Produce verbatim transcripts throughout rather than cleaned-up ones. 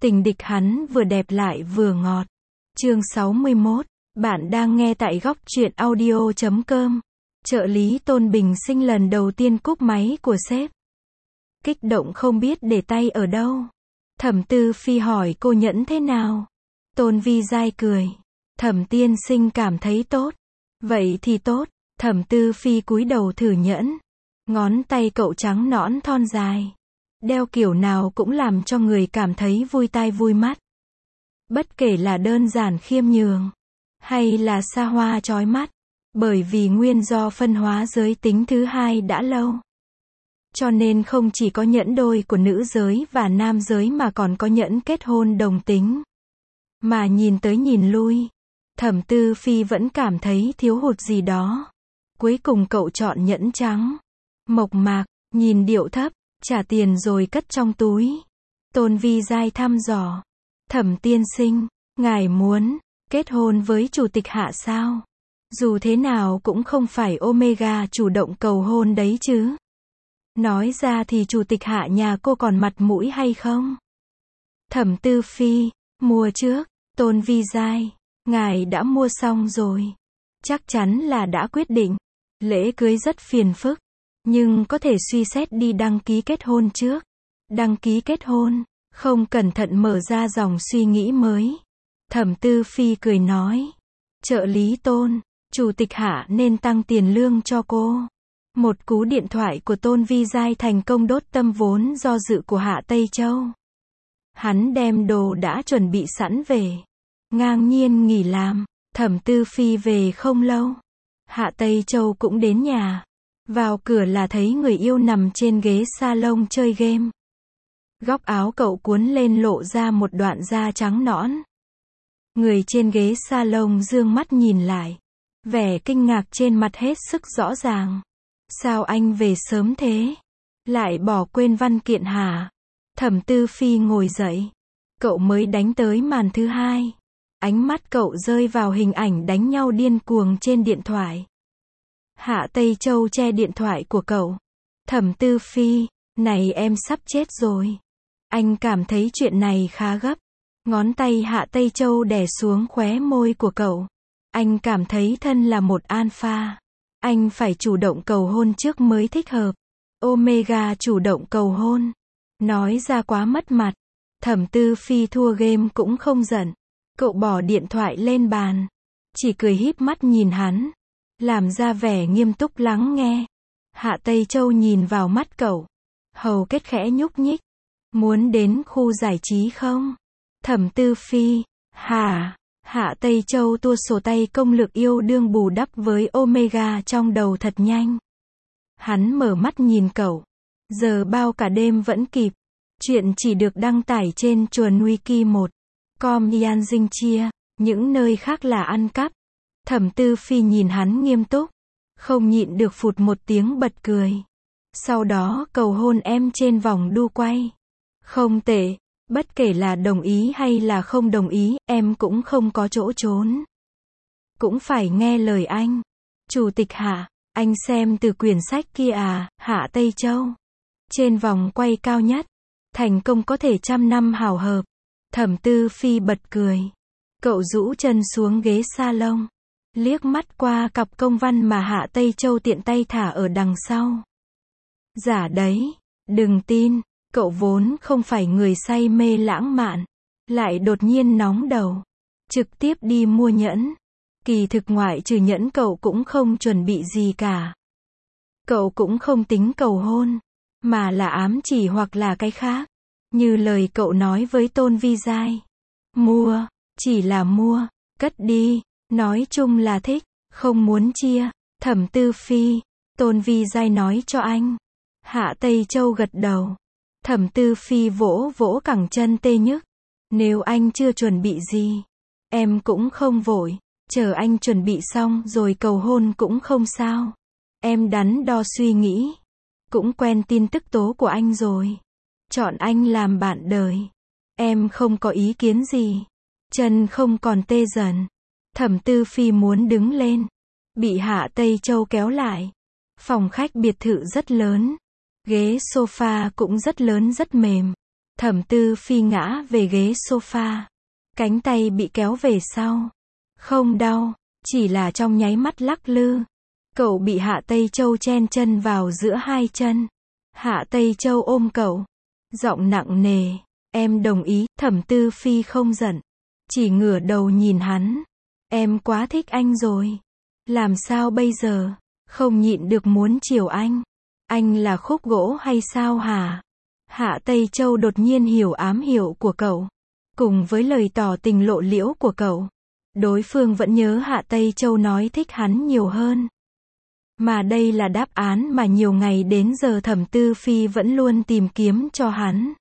Tình địch hắn vừa đẹp lại vừa ngọt. Chương sáu mươi mốt. Bạn đang nghe tại góc truyện audio chấm com. Trợ lý Tôn Bình Sinh lần đầu tiên cúp máy của sếp. Kích động không biết để tay ở đâu. Thẩm Tư Phi hỏi cô nhẫn thế nào. Tôn Vi Giai cười. Thẩm tiên sinh cảm thấy tốt. Vậy thì tốt. Thẩm Tư Phi cúi đầu thử nhẫn. Ngón tay cậu trắng nõn thon dài. Đeo kiểu nào cũng làm cho người cảm thấy vui tai vui mắt. Bất kể là đơn giản khiêm nhường, hay là xa hoa chói mắt. Bởi vì nguyên do phân hóa giới tính thứ hai đã lâu. Cho nên không chỉ có nhẫn đôi của nữ giới và nam giới mà còn có nhẫn kết hôn đồng tính. Mà nhìn tới nhìn lui, Thẩm Tư Phi vẫn cảm thấy thiếu hụt gì đó. Cuối cùng cậu chọn nhẫn trắng. Mộc mạc, nhìn điệu thấp, trả tiền rồi cất trong túi. Tôn Vi Giai thăm dò. Thẩm tiên sinh, ngài muốn kết hôn với chủ tịch Hạ sao? Dù thế nào cũng không phải Omega chủ động cầu hôn đấy chứ. Nói ra thì chủ tịch Hạ nhà cô còn mặt mũi hay không? Thẩm Tư Phi, mua trước. Tôn Vi Giai, ngài đã mua xong rồi. Chắc chắn là đã quyết định. Lễ cưới rất phiền phức, nhưng có thể suy xét đi đăng ký kết hôn trước. Đăng ký kết hôn, không cẩn thận mở ra dòng suy nghĩ mới. Thẩm Tư Phi cười nói. Trợ lý Tôn, chủ tịch Hạ nên tăng tiền lương cho cô. Một cú điện thoại của Tôn Vi Giai thành công đốt tâm vốn do dự của Hạ Tây Châu. Hắn đem đồ đã chuẩn bị sẵn về. Ngang nhiên nghỉ làm. Thẩm Tư Phi về không lâu. Hạ Tây Châu cũng đến nhà. Vào cửa là thấy người yêu nằm trên ghế salon chơi game. Góc áo cậu cuốn lên lộ ra một đoạn da trắng nõn. Người trên ghế salon dương mắt nhìn lại. Vẻ kinh ngạc trên mặt hết sức rõ ràng. Sao anh về sớm thế? Lại bỏ quên văn kiện hả? Thẩm Tư Phi ngồi dậy. Cậu mới đánh tới màn thứ hai. Ánh mắt cậu rơi vào hình ảnh đánh nhau điên cuồng trên điện thoại. Hạ Tây Châu che điện thoại của cậu. Thẩm Tư Phi, này em sắp chết rồi. Anh cảm thấy chuyện này khá gấp. Ngón tay Hạ Tây Châu đè xuống khóe môi của cậu. Anh cảm thấy thân là một alpha. Anh phải chủ động cầu hôn trước mới thích hợp. Omega chủ động cầu hôn. Nói ra quá mất mặt. Thẩm Tư Phi thua game cũng không giận. Cậu bỏ điện thoại lên bàn. Chỉ cười híp mắt nhìn hắn. Làm ra vẻ nghiêm túc lắng nghe. Hạ Tây Châu nhìn vào mắt cậu. Hầu kết khẽ nhúc nhích. Muốn đến khu giải trí không? Thẩm Tư Phi, hả? Hạ Tây Châu tua sổ tay công lực yêu đương bù đắp với Omega trong đầu thật nhanh. Hắn mở mắt nhìn cậu. Giờ bao cả đêm vẫn kịp. Chuyện chỉ được đăng tải trên chuồn wiki một com Yan Dinh Chia. Những nơi khác là ăn cắp. Thẩm Tư Phi nhìn hắn nghiêm túc. Không nhịn được phụt một tiếng bật cười. Sau đó cầu hôn em trên vòng đu quay. Không tệ. Bất kể là đồng ý hay là không đồng ý, em cũng không có chỗ trốn. Cũng phải nghe lời anh. Chủ tịch Hạ, anh xem từ quyển sách kia à, Hạ Tây Châu. Trên vòng quay cao nhất, thành công có thể trăm năm hảo hợp. Thẩm Tư Phi bật cười. Cậu rũ chân xuống ghế salon. Liếc mắt qua cặp công văn mà Hạ Tây Châu tiện tay thả ở đằng sau. Giả đấy, đừng tin. Cậu vốn không phải người say mê lãng mạn. Lại đột nhiên nóng đầu. Trực tiếp đi mua nhẫn. Kỳ thực ngoại trừ nhẫn cậu cũng không chuẩn bị gì cả. Cậu cũng không tính cầu hôn. Mà là ám chỉ hoặc là cái khác. Như lời cậu nói với Tôn Vi Giai. Mua. Chỉ là mua. Cất đi. Nói chung là thích. Không muốn chia. Thẩm Tư Phi. Tôn Vi Giai nói cho anh. Hạ Tây Châu gật đầu. Thẩm Tư Phi vỗ vỗ cẳng chân tê nhức. Nếu anh chưa chuẩn bị gì, em cũng không vội. Chờ anh chuẩn bị xong rồi cầu hôn cũng không sao. Em đắn đo suy nghĩ. Cũng quen tin tức tố của anh rồi. Chọn anh làm bạn đời. Em không có ý kiến gì. Chân không còn tê dần. Thẩm Tư Phi muốn đứng lên. Bị Hạ Tây Châu kéo lại. Phòng khách biệt thự rất lớn. Ghế sofa cũng rất lớn rất mềm. Thẩm Tư Phi ngã về ghế sofa. Cánh tay bị kéo về sau. Không đau, chỉ là trong nháy mắt lắc lư. Cậu bị Hạ Tây Châu chen chân vào giữa hai chân. Hạ Tây Châu ôm cậu. Giọng nặng nề. Em đồng ý. Thẩm Tư Phi không giận. Chỉ ngửa đầu nhìn hắn. Em quá thích anh rồi. Làm sao bây giờ? Không nhịn được muốn chiều anh. Anh là khúc gỗ hay sao hả? Hạ Tây Châu đột nhiên hiểu ám hiệu của cậu. Cùng với lời tỏ tình lộ liễu của cậu. Đối phương vẫn nhớ Hạ Tây Châu nói thích hắn nhiều hơn. Mà đây là đáp án mà nhiều ngày đến giờ Thẩm Tư Phi vẫn luôn tìm kiếm cho hắn.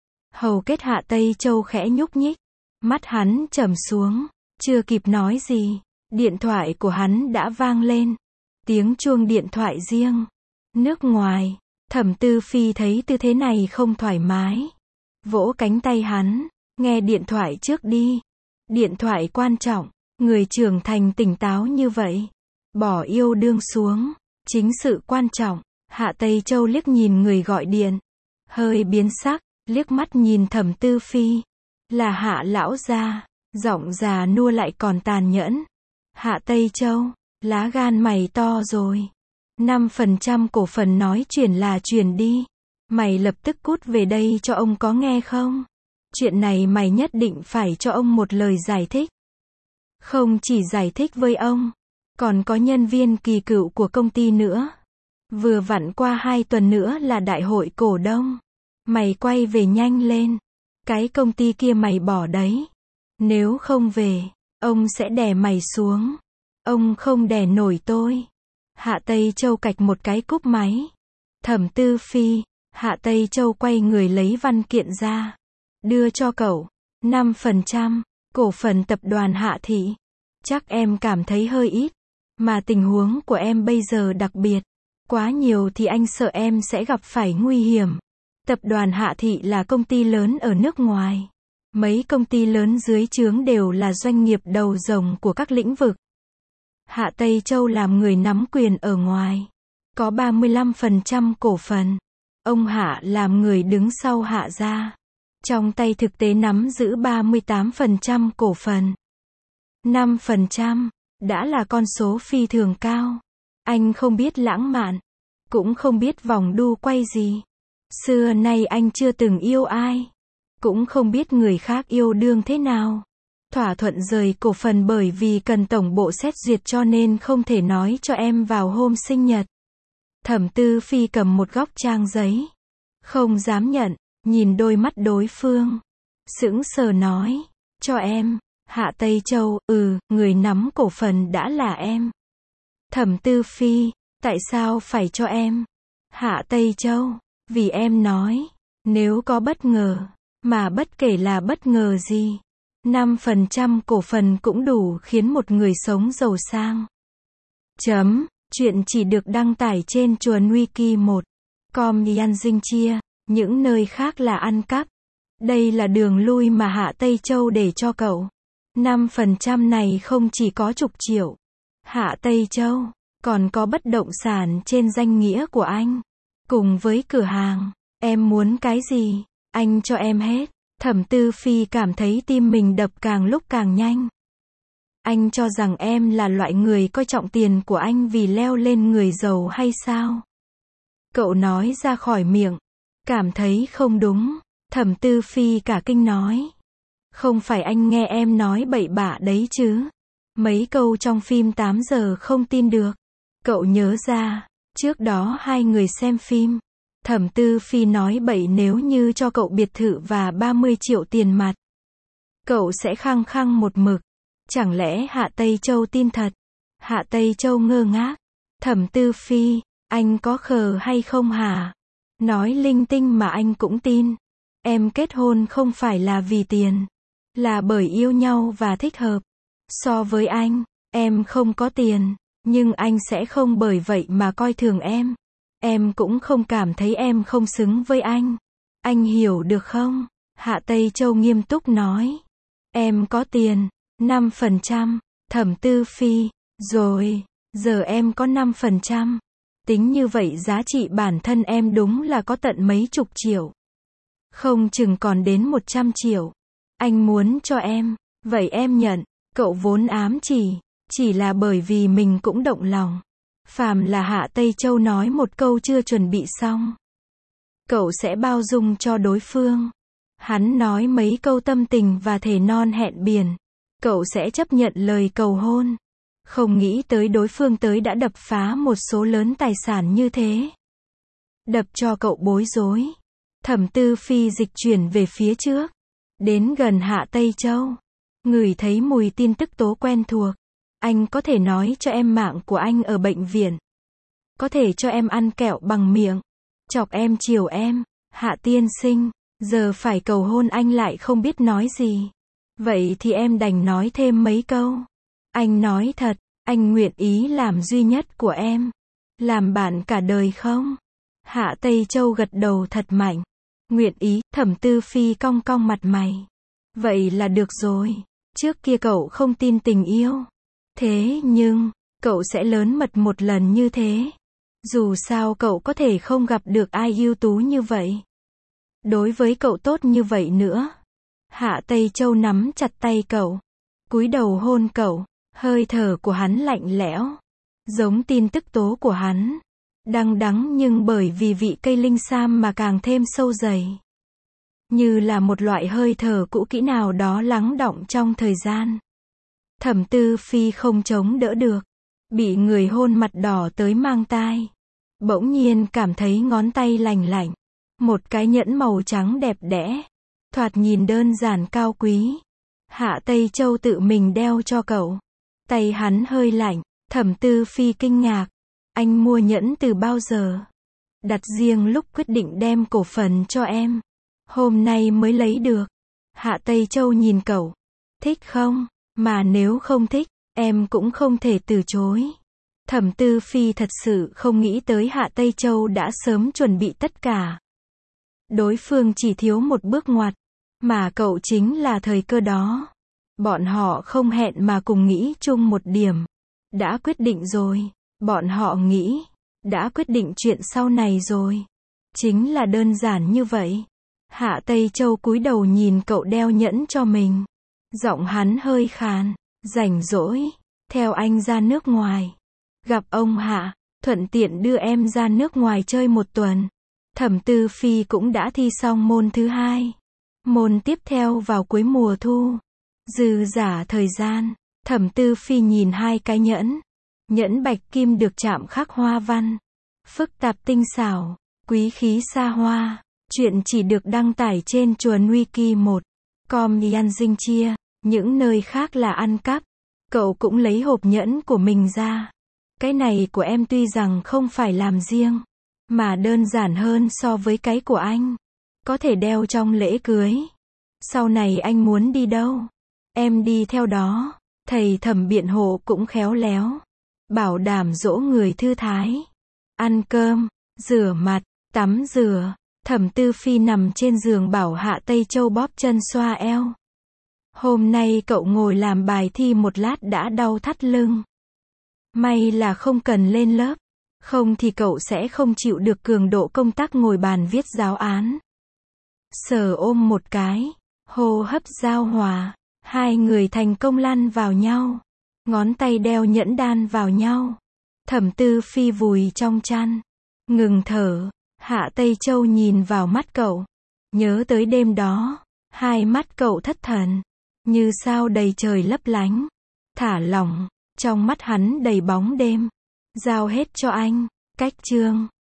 Hầu kết Hạ Tây Châu khẽ nhúc nhích. Mắt hắn trầm xuống. Chưa kịp nói gì. Điện thoại của hắn đã vang lên. Tiếng chuông điện thoại riêng. Nước ngoài. Thẩm Tư Phi thấy tư thế này không thoải mái. Vỗ cánh tay hắn. Nghe điện thoại trước đi. Điện thoại quan trọng. Người trưởng thành tỉnh táo như vậy. Bỏ yêu đương xuống. Chính sự quan trọng. Hạ Tây Châu liếc nhìn người gọi điện. Hơi biến sắc. Liếc mắt nhìn Thẩm Tư Phi. Là Hạ lão gia. Giọng già nua lại còn tàn nhẫn. Hạ Tây Châu. Lá gan mày to rồi. năm phần trăm cổ phần nói chuyển là chuyển đi. Mày lập tức cút về đây cho ông có nghe không? Chuyện này mày nhất định phải cho ông một lời giải thích. Không chỉ giải thích với ông. Còn có nhân viên kỳ cựu của công ty nữa. Vừa vặn qua hai tuần nữa là đại hội cổ đông. Mày quay về nhanh lên. Cái công ty kia mày bỏ đấy. Nếu không về, ông sẽ đè mày xuống. Ông không đè nổi tôi. Hạ Tây Châu cạch một cái cúp máy. Thẩm Tư Phi. Hạ Tây Châu quay người lấy văn kiện ra. Đưa cho cậu. năm phần trăm. Cổ phần tập đoàn Hạ Thị. Chắc em cảm thấy hơi ít. Mà tình huống của em bây giờ đặc biệt. Quá nhiều thì anh sợ em sẽ gặp phải nguy hiểm. Tập đoàn Hạ Thị là công ty lớn ở nước ngoài. Mấy công ty lớn dưới trướng đều là doanh nghiệp đầu rồng của các lĩnh vực. Hạ Tây Châu làm người nắm quyền ở ngoài. Có ba mươi lăm phần trăm cổ phần. Ông Hạ làm người đứng sau Hạ gia. Trong tay thực tế nắm giữ ba mươi tám phần trăm cổ phần. năm phần trăm. Đã là con số phi thường cao. Anh không biết lãng mạn. Cũng không biết vòng đu quay gì. Xưa nay anh chưa từng yêu ai. Cũng không biết người khác yêu đương thế nào. Thỏa thuận rời cổ phần bởi vì cần tổng bộ xét duyệt cho nên không thể nói cho em vào hôm sinh nhật. Thẩm Tư Phi cầm một góc trang giấy. Không dám nhận, nhìn đôi mắt đối phương. Sững sờ nói, cho em. Hạ Tây Châu, ừ, người nắm cổ phần đã là em. Thẩm Tư Phi, tại sao phải cho em? Hạ Tây Châu, vì em nói, nếu có bất ngờ, mà bất kể là bất ngờ gì, năm phần trăm cổ phần cũng đủ khiến một người sống giàu sang. Chấm, chuyện chỉ được đăng tải trên chuồn wiki một chấm com Yan Dinh chia, những nơi khác là ăn cắp. Đây là đường lui mà Hạ Tây Châu để cho cậu. năm phần trăm này không chỉ có chục triệu. Hạ Tây Châu, còn có bất động sản trên danh nghĩa của anh. Cùng với cửa hàng, em muốn cái gì, anh cho em hết. Thẩm Tư Phi cảm thấy tim mình đập càng lúc càng nhanh. Anh cho rằng em là loại người coi trọng tiền của anh vì leo lên người giàu hay sao? Cậu nói ra khỏi miệng. Cảm thấy không đúng. Thẩm Tư Phi cả kinh nói. Không phải anh nghe em nói bậy bạ đấy chứ. Mấy câu trong phim tám giờ không tin được. Cậu nhớ ra, trước đó hai người xem phim. Thẩm Tư Phi nói bậy nếu như cho cậu biệt thự và ba mươi triệu tiền mặt. Cậu sẽ khăng khăng một mực. Chẳng lẽ Hạ Tây Châu tin thật? Hạ Tây Châu ngơ ngác. Thẩm Tư Phi, anh có khờ hay không hả? Nói linh tinh mà anh cũng tin. Em kết hôn không phải là vì tiền. Là bởi yêu nhau và thích hợp. So với anh, em không có tiền. Nhưng anh sẽ không bởi vậy mà coi thường em. Em cũng không cảm thấy em không xứng với anh. Anh hiểu được không? Hạ Tây Châu nghiêm túc nói. Em có tiền, năm phần trăm. Thẩm Tư Phi, rồi, giờ em có năm phần trăm. Tính như vậy giá trị bản thân em đúng là có tận mấy chục triệu. Không chừng còn đến một trăm triệu. Anh muốn cho em. Vậy em nhận. Cậu vốn ám chỉ. Chỉ là bởi vì mình cũng động lòng. Phàm là Hạ Tây Châu nói một câu chưa chuẩn bị xong, cậu sẽ bao dung cho đối phương. Hắn nói mấy câu tâm tình và thề non hẹn biển, cậu sẽ chấp nhận lời cầu hôn. Không nghĩ tới đối phương tới đã đập phá một số lớn tài sản như thế. Đập cho cậu bối rối. Thẩm Tư Phi dịch chuyển về phía trước. Đến gần Hạ Tây Châu. Ngửi thấy mùi tin tức tố quen thuộc. Anh có thể nói cho em mạng của anh ở bệnh viện. Có thể cho em ăn kẹo bằng miệng. Chọc em chiều em. Hạ tiên sinh. Giờ phải cầu hôn anh lại không biết nói gì. Vậy thì em đành nói thêm mấy câu. Anh nói thật. Anh nguyện ý làm duy nhất của em. Làm bạn cả đời không? Hạ Tây Châu gật đầu thật mạnh. Nguyện ý. Thẩm Tư Phi cong cong mặt mày. Vậy là được rồi. Trước kia cậu không tin tình yêu. Thế nhưng, cậu sẽ lớn mật một lần như thế. Dù sao cậu có thể không gặp được ai ưu tú như vậy. Đối với cậu tốt như vậy nữa. Hạ Tây Châu nắm chặt tay cậu. Cúi đầu hôn cậu. Hơi thở của hắn lạnh lẽo. Giống tin tức tố của hắn. Đắng đắng nhưng bởi vì vị cây linh sam mà càng thêm sâu dày. Như là một loại hơi thở cũ kỹ nào đó lắng đọng trong thời gian. Thẩm Tư Phi không chống đỡ được. Bị người hôn mặt đỏ tới mang tai. Bỗng nhiên cảm thấy ngón tay lành lạnh. Một cái nhẫn màu trắng đẹp đẽ. Thoạt nhìn đơn giản cao quý. Hạ Tây Châu tự mình đeo cho cậu. Tay hắn hơi lạnh. Thẩm Tư Phi kinh ngạc. Anh mua nhẫn từ bao giờ? Đặt riêng lúc quyết định đem cổ phần cho em. Hôm nay mới lấy được. Hạ Tây Châu nhìn cậu. Thích không? Mà nếu không thích, em cũng không thể từ chối. Thẩm Tư Phi thật sự không nghĩ tới Hạ Tây Châu đã sớm chuẩn bị tất cả. Đối phương chỉ thiếu một bước ngoặt, mà cậu chính là thời cơ đó. Bọn họ không hẹn mà cùng nghĩ chung một điểm. Đã quyết định rồi. Bọn họ nghĩ, đã quyết định chuyện sau này rồi. Chính là đơn giản như vậy. Hạ Tây Châu cúi đầu nhìn cậu đeo nhẫn cho mình. Giọng hắn hơi khàn. Rảnh rỗi, theo anh ra nước ngoài. Gặp ông Hạ, thuận tiện đưa em ra nước ngoài chơi một tuần. Thẩm Tư Phi cũng đã thi xong môn thứ hai. Môn tiếp theo vào cuối mùa thu. Dư giả thời gian, Thẩm Tư Phi nhìn hai cái nhẫn. Nhẫn bạch kim được chạm khắc hoa văn. Phức tạp tinh xảo, quý khí xa hoa. Chuyện chỉ được đăng tải trên chuồn wiki một com Yan Dinh Chia. Những nơi khác là ăn cắp. Cậu cũng lấy hộp nhẫn của mình ra. Cái này của em tuy rằng không phải làm riêng, mà đơn giản hơn so với cái của anh. Có thể đeo trong lễ cưới. Sau này anh muốn đi đâu? Em đi theo đó. Thầy Thẩm biện hộ cũng khéo léo. Bảo đảm dỗ người thư thái. Ăn cơm, rửa mặt, tắm rửa. Thẩm Tư Phi nằm trên giường bảo Hạ Tây Châu bóp chân xoa eo. Hôm nay cậu ngồi làm bài thi một lát đã đau thắt lưng. May là không cần lên lớp. Không thì cậu sẽ không chịu được cường độ công tác ngồi bàn viết giáo án. Sờ ôm một cái. Hô hấp giao hòa. Hai người thành công lăn vào nhau. Ngón tay đeo nhẫn đan vào nhau. Thẩm Tư Phi vùi trong chăn. Ngừng thở. Hạ Tây Châu nhìn vào mắt cậu. Nhớ tới đêm đó. Hai mắt cậu thất thần. Như sao đầy trời lấp lánh. Thả lỏng. Trong mắt hắn đầy bóng đêm. Giao hết cho anh. Cách chương.